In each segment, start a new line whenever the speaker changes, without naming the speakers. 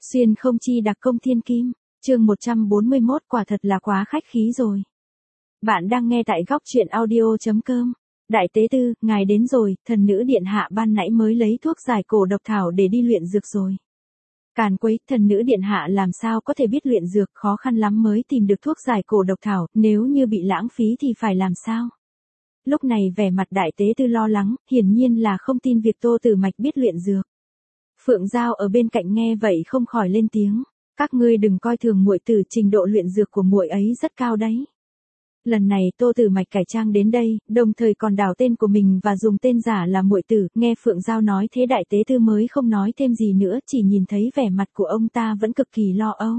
Xuyên không chi đặc công thiên kim, chương 141 quả thật là quá khách khí rồi. Bạn đang nghe tại góc truyện audio.com. Đại tế tư, ngài đến rồi, thần nữ điện hạ ban nãy mới lấy thuốc giải cổ độc thảo để đi luyện dược rồi. Càn quấy, thần nữ điện hạ làm sao có thể biết luyện dược, khó khăn lắm mới tìm được thuốc giải cổ độc thảo, nếu như bị lãng phí thì phải làm sao? Lúc này vẻ mặt đại tế tư lo lắng, hiển nhiên là không tin việc Tô Tử Mạch biết luyện dược. Phượng Giao ở bên cạnh nghe vậy không khỏi lên tiếng, các ngươi đừng coi thường muội tử, trình độ luyện dược của muội ấy rất cao đấy. Lần này Tô Tử Mạch cải trang đến đây, đồng thời còn đảo tên của mình và dùng tên giả là muội tử, nghe Phượng Giao nói thế đại tế tư mới không nói thêm gì nữa, chỉ nhìn thấy vẻ mặt của ông ta vẫn cực kỳ lo âu.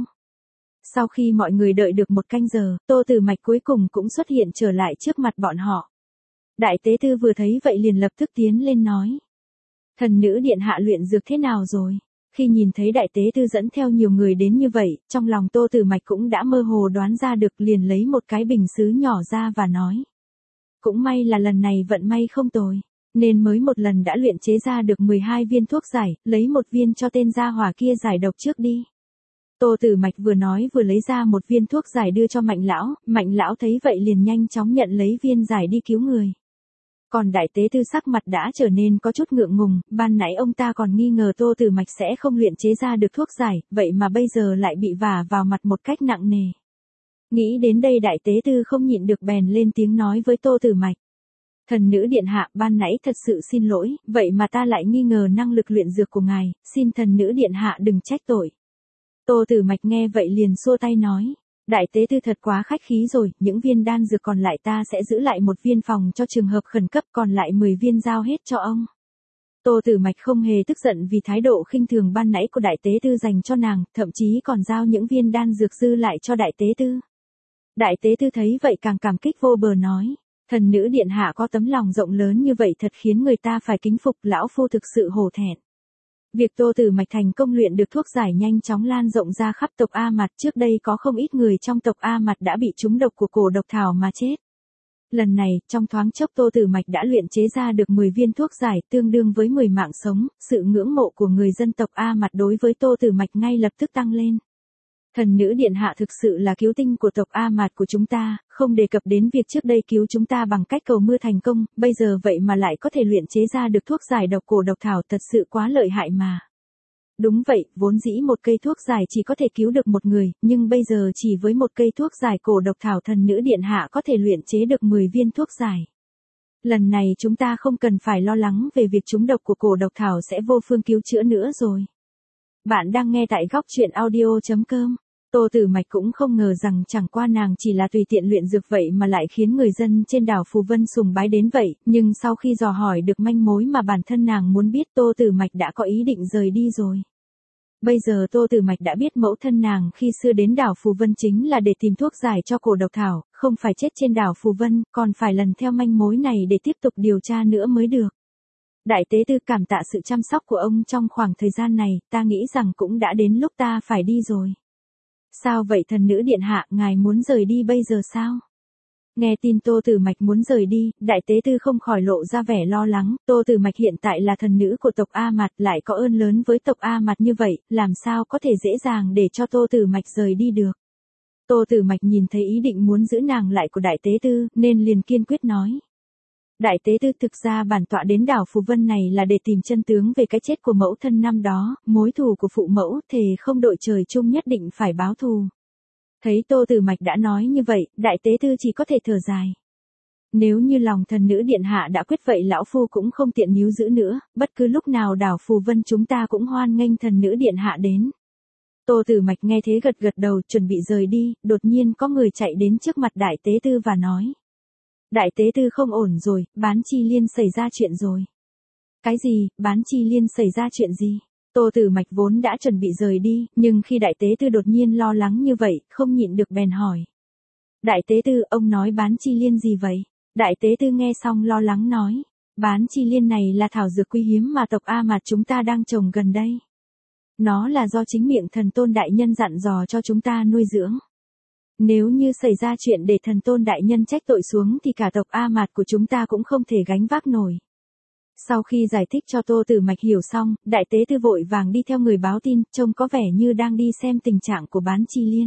Sau khi mọi người đợi được một canh giờ, Tô Tử Mạch cuối cùng cũng xuất hiện trở lại trước mặt bọn họ. Đại tế tư vừa thấy vậy liền lập tức tiến lên nói. Thần nữ điện hạ luyện dược thế nào rồi? Khi nhìn thấy đại tế tư dẫn theo nhiều người đến như vậy, trong lòng Tô Tử Mạch cũng đã mơ hồ đoán ra được, liền lấy một cái bình sứ nhỏ ra và nói. Cũng may là lần này vận may không tồi, nên mới một lần đã luyện chế ra được 12 viên thuốc giải, lấy một viên cho tên gia hỏa kia giải độc trước đi. Tô Tử Mạch vừa nói vừa lấy ra một viên thuốc giải đưa cho Mạnh lão thấy vậy liền nhanh chóng nhận lấy viên giải đi cứu người. Còn đại tế tư sắc mặt đã trở nên có chút ngượng ngùng, ban nãy ông ta còn nghi ngờ Tô Tử Mạch sẽ không luyện chế ra được thuốc giải, vậy mà bây giờ lại bị vả vào mặt một cách nặng nề. Nghĩ đến đây đại tế tư không nhịn được bèn lên tiếng nói với Tô Tử Mạch. Thần nữ điện hạ, ban nãy thật sự xin lỗi, vậy mà ta lại nghi ngờ năng lực luyện dược của ngài, xin thần nữ điện hạ đừng trách tội. Tô Tử Mạch nghe vậy liền xua tay nói. Đại tế tư thật quá khách khí rồi, những viên đan dược còn lại ta sẽ giữ lại một viên phòng cho trường hợp khẩn cấp, còn lại 10 viên giao hết cho ông. Tô Tử Mạch không hề tức giận vì thái độ khinh thường ban nãy của đại tế tư dành cho nàng, thậm chí còn giao những viên đan dược dư lại cho đại tế tư. Đại tế tư thấy vậy càng cảm kích vô bờ nói, thần nữ điện hạ có tấm lòng rộng lớn như vậy thật khiến người ta phải kính phục, lão phu thực sự hổ thẹn. Việc Tô Tử Mạch thành công luyện được thuốc giải nhanh chóng lan rộng ra khắp tộc A Mạt, trước đây có không ít người trong tộc A Mạt đã bị trúng độc của cổ độc thảo mà chết. Lần này, trong thoáng chốc Tô Tử Mạch đã luyện chế ra được 10 viên thuốc giải, tương đương với 10 mạng sống, sự ngưỡng mộ của người dân tộc A Mạt đối với Tô Tử Mạch ngay lập tức tăng lên. Thần nữ điện hạ thực sự là cứu tinh của tộc A Mạt của chúng ta, không đề cập đến việc trước đây cứu chúng ta bằng cách cầu mưa thành công, bây giờ vậy mà lại có thể luyện chế ra được thuốc giải độc cổ độc thảo, thật sự quá lợi hại mà. Đúng vậy, vốn dĩ một cây thuốc giải chỉ có thể cứu được một người, nhưng bây giờ chỉ với một cây thuốc giải cổ độc thảo thần nữ điện hạ có thể luyện chế được 10 viên thuốc giải. Lần này chúng ta không cần phải lo lắng về việc trúng độc của cổ độc thảo sẽ vô phương cứu chữa nữa rồi. Bạn đang nghe tại góc truyện audio.com. Tô Tử Mạch cũng không ngờ rằng chẳng qua nàng chỉ là tùy tiện luyện dược vậy mà lại khiến người dân trên đảo Phù Vân sùng bái đến vậy, nhưng sau khi dò hỏi được manh mối mà bản thân nàng muốn biết, Tô Tử Mạch đã có ý định rời đi rồi. Bây giờ Tô Tử Mạch đã biết mẫu thân nàng khi xưa đến đảo Phù Vân chính là để tìm thuốc giải cho cổ độc thảo, không phải chết trên đảo Phù Vân, còn phải lần theo manh mối này để tiếp tục điều tra nữa mới được. Đại tế tư, cảm tạ sự chăm sóc của ông trong khoảng thời gian này, ta nghĩ rằng cũng đã đến lúc ta phải đi rồi. Sao vậy thần nữ điện hạ, ngài muốn rời đi bây giờ sao? Nghe tin Tô Tử Mạch muốn rời đi, đại tế tư không khỏi lộ ra vẻ lo lắng, Tô Tử Mạch hiện tại là thần nữ của tộc A Mạt, lại có ơn lớn với tộc A Mạt như vậy, làm sao có thể dễ dàng để cho Tô Tử Mạch rời đi được. Tô Tử Mạch nhìn thấy ý định muốn giữ nàng lại của đại tế tư, nên liền kiên quyết nói. Đại tế tư, thực ra bản tọa đến đảo Phù Vân này là để tìm chân tướng về cái chết của mẫu thân năm đó, mối thù của phụ mẫu, thề không đội trời chung nhất định phải báo thù. Thấy Tô Tử Mạch đã nói như vậy, đại tế tư chỉ có thể thở dài. Nếu như lòng thần nữ điện hạ đã quyết vậy lão phu cũng không tiện níu giữ nữa, bất cứ lúc nào đảo Phù Vân chúng ta cũng hoan nghênh thần nữ điện hạ đến. Tô Tử Mạch nghe thế gật gật đầu chuẩn bị rời đi, đột nhiên có người chạy đến trước mặt đại tế tư và nói. Đại tế tư không ổn rồi, Bán Chi Liên xảy ra chuyện rồi. Cái gì, Bán Chi Liên xảy ra chuyện gì? Tô Tử Mạch vốn đã chuẩn bị rời đi, nhưng khi đại tế tư đột nhiên lo lắng như vậy, không nhịn được bèn hỏi. Đại tế tư, ông nói Bán Chi Liên gì vậy? Đại tế tư nghe xong lo lắng nói. Bán Chi Liên này là thảo dược quý hiếm mà tộc A Mạt chúng ta đang trồng gần đây. Nó là do chính miệng thần tôn đại nhân dặn dò cho chúng ta nuôi dưỡng. Nếu như xảy ra chuyện để thần tôn đại nhân trách tội xuống thì cả tộc A Mạt của chúng ta cũng không thể gánh vác nổi. Sau khi giải thích cho Tô Tử Mạch hiểu xong, đại tế tư vội vàng đi theo người báo tin, trông có vẻ như đang đi xem tình trạng của Bán Chi Liên.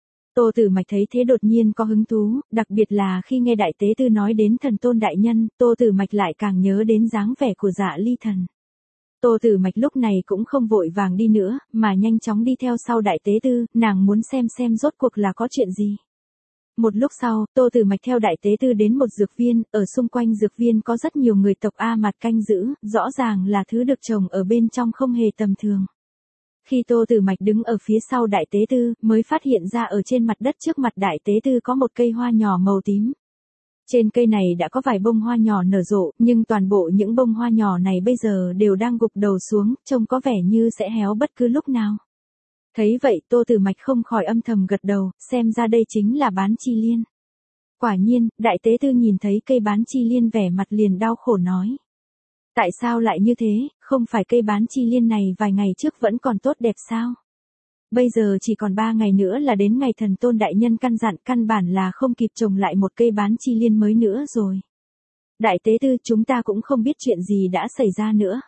Tô Tử Mạch thấy thế đột nhiên có hứng thú, đặc biệt là khi nghe đại tế tư nói đến thần tôn đại nhân, Tô Tử Mạch lại càng nhớ đến dáng vẻ của Dạ Ly Thần. Tô Tử Mạch lúc này cũng không vội vàng đi nữa, mà nhanh chóng đi theo sau đại tế tư, nàng muốn xem rốt cuộc là có chuyện gì. Một lúc sau, Tô Tử Mạch theo đại tế tư đến một dược viên, ở xung quanh dược viên có rất nhiều người tộc A Mạt canh giữ, rõ ràng là thứ được trồng ở bên trong không hề tầm thường. Khi Tô Tử Mạch đứng ở phía sau đại tế tư, mới phát hiện ra ở trên mặt đất trước mặt đại tế tư có một cây hoa nhỏ màu tím. Trên cây này đã có vài bông hoa nhỏ nở rộ, nhưng toàn bộ những bông hoa nhỏ này bây giờ đều đang gục đầu xuống, trông có vẻ như sẽ héo bất cứ lúc nào. Thấy vậy Tô Tử Mạch không khỏi âm thầm gật đầu, xem ra đây chính là Bán Chi Liên. Quả nhiên, đại tế tư nhìn thấy cây Bán Chi Liên vẻ mặt liền đau khổ nói. Tại sao lại như thế, không phải cây Bán Chi Liên này vài ngày trước vẫn còn tốt đẹp sao? Bây giờ chỉ còn 3 ngày nữa là đến ngày thần tôn đại nhân căn dặn, căn bản là không kịp trồng lại một cây Bán Chi Liên mới nữa rồi. Đại tế tư, chúng ta cũng không biết chuyện gì đã xảy ra nữa.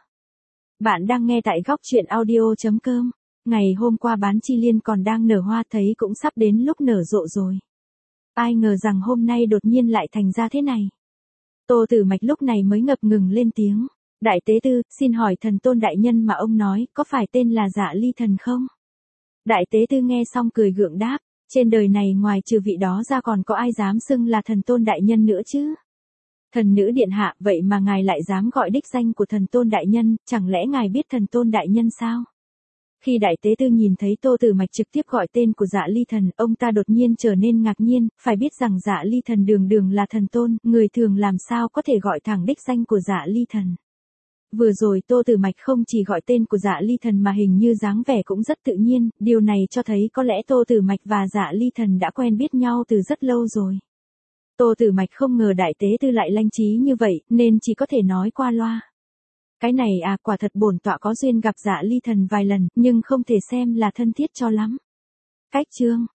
Bạn đang nghe tại góc truyện audio.com. Ngày hôm qua Bán Chi Liên còn đang nở hoa, thấy cũng sắp đến lúc nở rộ rồi. Ai ngờ rằng hôm nay đột nhiên lại thành ra thế này. Tô Tử Mạch lúc này mới ngập ngừng lên tiếng. Đại tế tư, xin hỏi thần tôn đại nhân mà ông nói, có phải tên là Dạ Ly Thần không? Đại tế tư nghe xong cười gượng đáp, trên đời này ngoài trừ vị đó ra còn có ai dám xưng là thần tôn đại nhân nữa chứ? Thần nữ điện hạ, vậy mà ngài lại dám gọi đích danh của thần tôn đại nhân, chẳng lẽ ngài biết thần tôn đại nhân sao? Khi đại tế tư nhìn thấy Tô Tử Mạch trực tiếp gọi tên của Dạ Ly Thần, ông ta đột nhiên trở nên ngạc nhiên, phải biết rằng Dạ Ly Thần đường đường là thần tôn, người thường làm sao có thể gọi thẳng đích danh của Dạ Ly Thần. Vừa rồi Tô Tử Mạch không chỉ gọi tên của Dạ Ly Thần mà hình như dáng vẻ cũng rất tự nhiên, điều này cho thấy có lẽ Tô Tử Mạch và Dạ Ly Thần đã quen biết nhau từ rất lâu rồi. Tô Tử Mạch không ngờ đại tế tư lại lanh trí như vậy, nên chỉ có thể nói qua loa. Cái này à, quả thật bổn tọa có duyên gặp Dạ Ly Thần vài lần, nhưng không thể xem là thân thiết cho lắm. Cách chương